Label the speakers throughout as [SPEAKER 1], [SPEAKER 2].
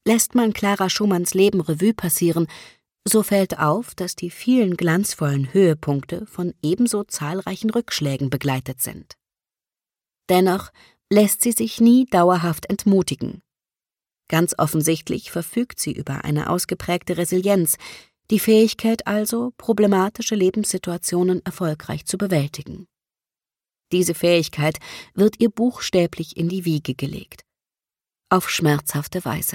[SPEAKER 1] Lässt man Clara Schumanns Leben Revue passieren, so fällt auf, dass die vielen glanzvollen Höhepunkte von ebenso zahlreichen Rückschlägen begleitet sind. Dennoch lässt sie sich nie dauerhaft entmutigen. Ganz offensichtlich verfügt sie über eine ausgeprägte Resilienz, die Fähigkeit also, problematische Lebenssituationen erfolgreich zu bewältigen. Diese Fähigkeit wird ihr buchstäblich in die Wiege gelegt. Auf schmerzhafte Weise.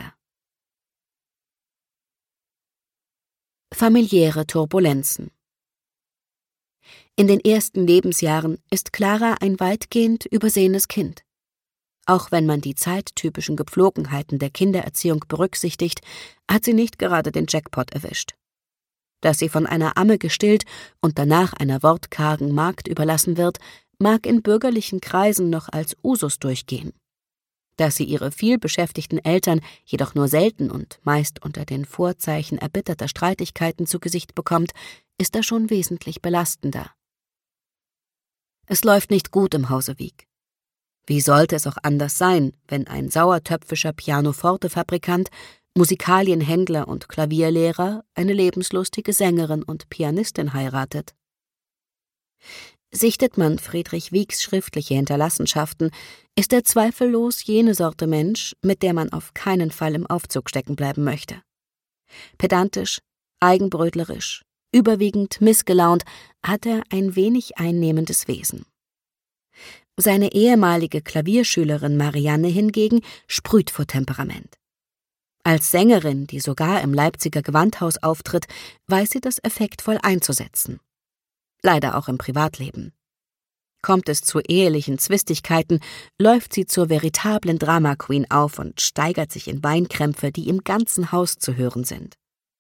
[SPEAKER 1] Familiäre Turbulenzen. In den ersten Lebensjahren ist Clara ein weitgehend übersehenes Kind. Auch wenn man die zeittypischen Gepflogenheiten der Kindererziehung berücksichtigt, hat sie nicht gerade den Jackpot erwischt. Dass sie von einer Amme gestillt und danach einer wortkargen Magd überlassen wird, mag in bürgerlichen Kreisen noch als Usus durchgehen. Dass sie ihre vielbeschäftigten Eltern jedoch nur selten und meist unter den Vorzeichen erbitterter Streitigkeiten zu Gesicht bekommt, ist da schon wesentlich belastender. Es läuft nicht gut im Hause Wieck. Wie sollte es auch anders sein, wenn ein sauertöpfischer Pianoforte-Fabrikant, Musikalienhändler und Klavierlehrer eine lebenslustige Sängerin und Pianistin heiratet? Sichtet man Friedrich Wiecks schriftliche Hinterlassenschaften, ist er zweifellos jene Sorte Mensch, mit der man auf keinen Fall im Aufzug stecken bleiben möchte. Pedantisch, eigenbrötlerisch, überwiegend missgelaunt, hat er ein wenig einnehmendes Wesen. Seine ehemalige Klavierschülerin Marianne hingegen sprüht vor Temperament. Als Sängerin, die sogar im Leipziger Gewandhaus auftritt, weiß sie das effektvoll einzusetzen. Leider auch im Privatleben. Kommt es zu ehelichen Zwistigkeiten, läuft sie zur veritablen Drama-Queen auf und steigert sich in Weinkrämpfe, die im ganzen Haus zu hören sind.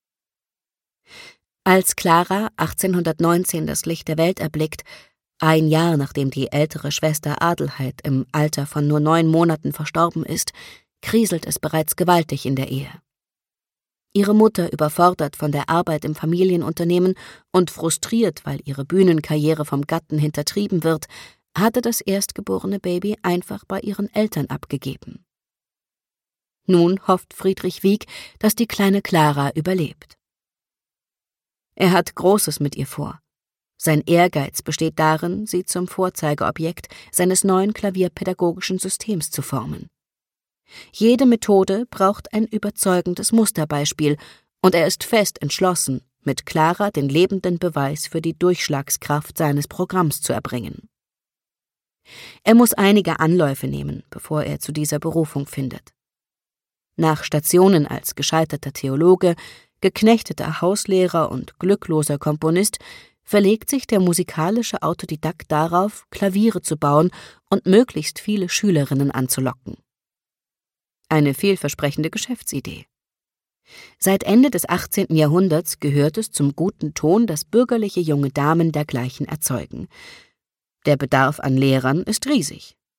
[SPEAKER 1] Als Clara 1819 das Licht der Welt erblickt, ein Jahr nachdem die ältere Schwester Adelheid im Alter von nur 9 Monaten verstorben ist, kriselt es bereits gewaltig in der Ehe. Ihre Mutter, überfordert von der Arbeit im Familienunternehmen und frustriert, weil ihre Bühnenkarriere vom Gatten hintertrieben wird, hatte das erstgeborene Baby einfach bei ihren Eltern abgegeben. Nun hofft Friedrich Wieck, dass die kleine Clara überlebt. Er hat Großes mit ihr vor. Sein Ehrgeiz besteht darin, sie zum Vorzeigeobjekt seines neuen klavierpädagogischen Systems zu formen. Jede Methode braucht ein überzeugendes Musterbeispiel, und er ist fest entschlossen, mit Clara den lebenden Beweis für die Durchschlagskraft seines Programms zu erbringen. Er muss einige Anläufe nehmen, bevor er zu dieser Berufung findet. Nach Stationen als gescheiterter Theologe, geknechteter Hauslehrer und glückloser Komponist verlegt sich der musikalische Autodidakt darauf, Klaviere zu bauen und möglichst viele Schülerinnen anzulocken. Eine vielversprechende Geschäftsidee. Seit Ende des 18. Jahrhunderts gehört es zum guten Ton, dass bürgerliche junge Damen dergleichen erzeugen. Der Bedarf an Lehrern ist riesig.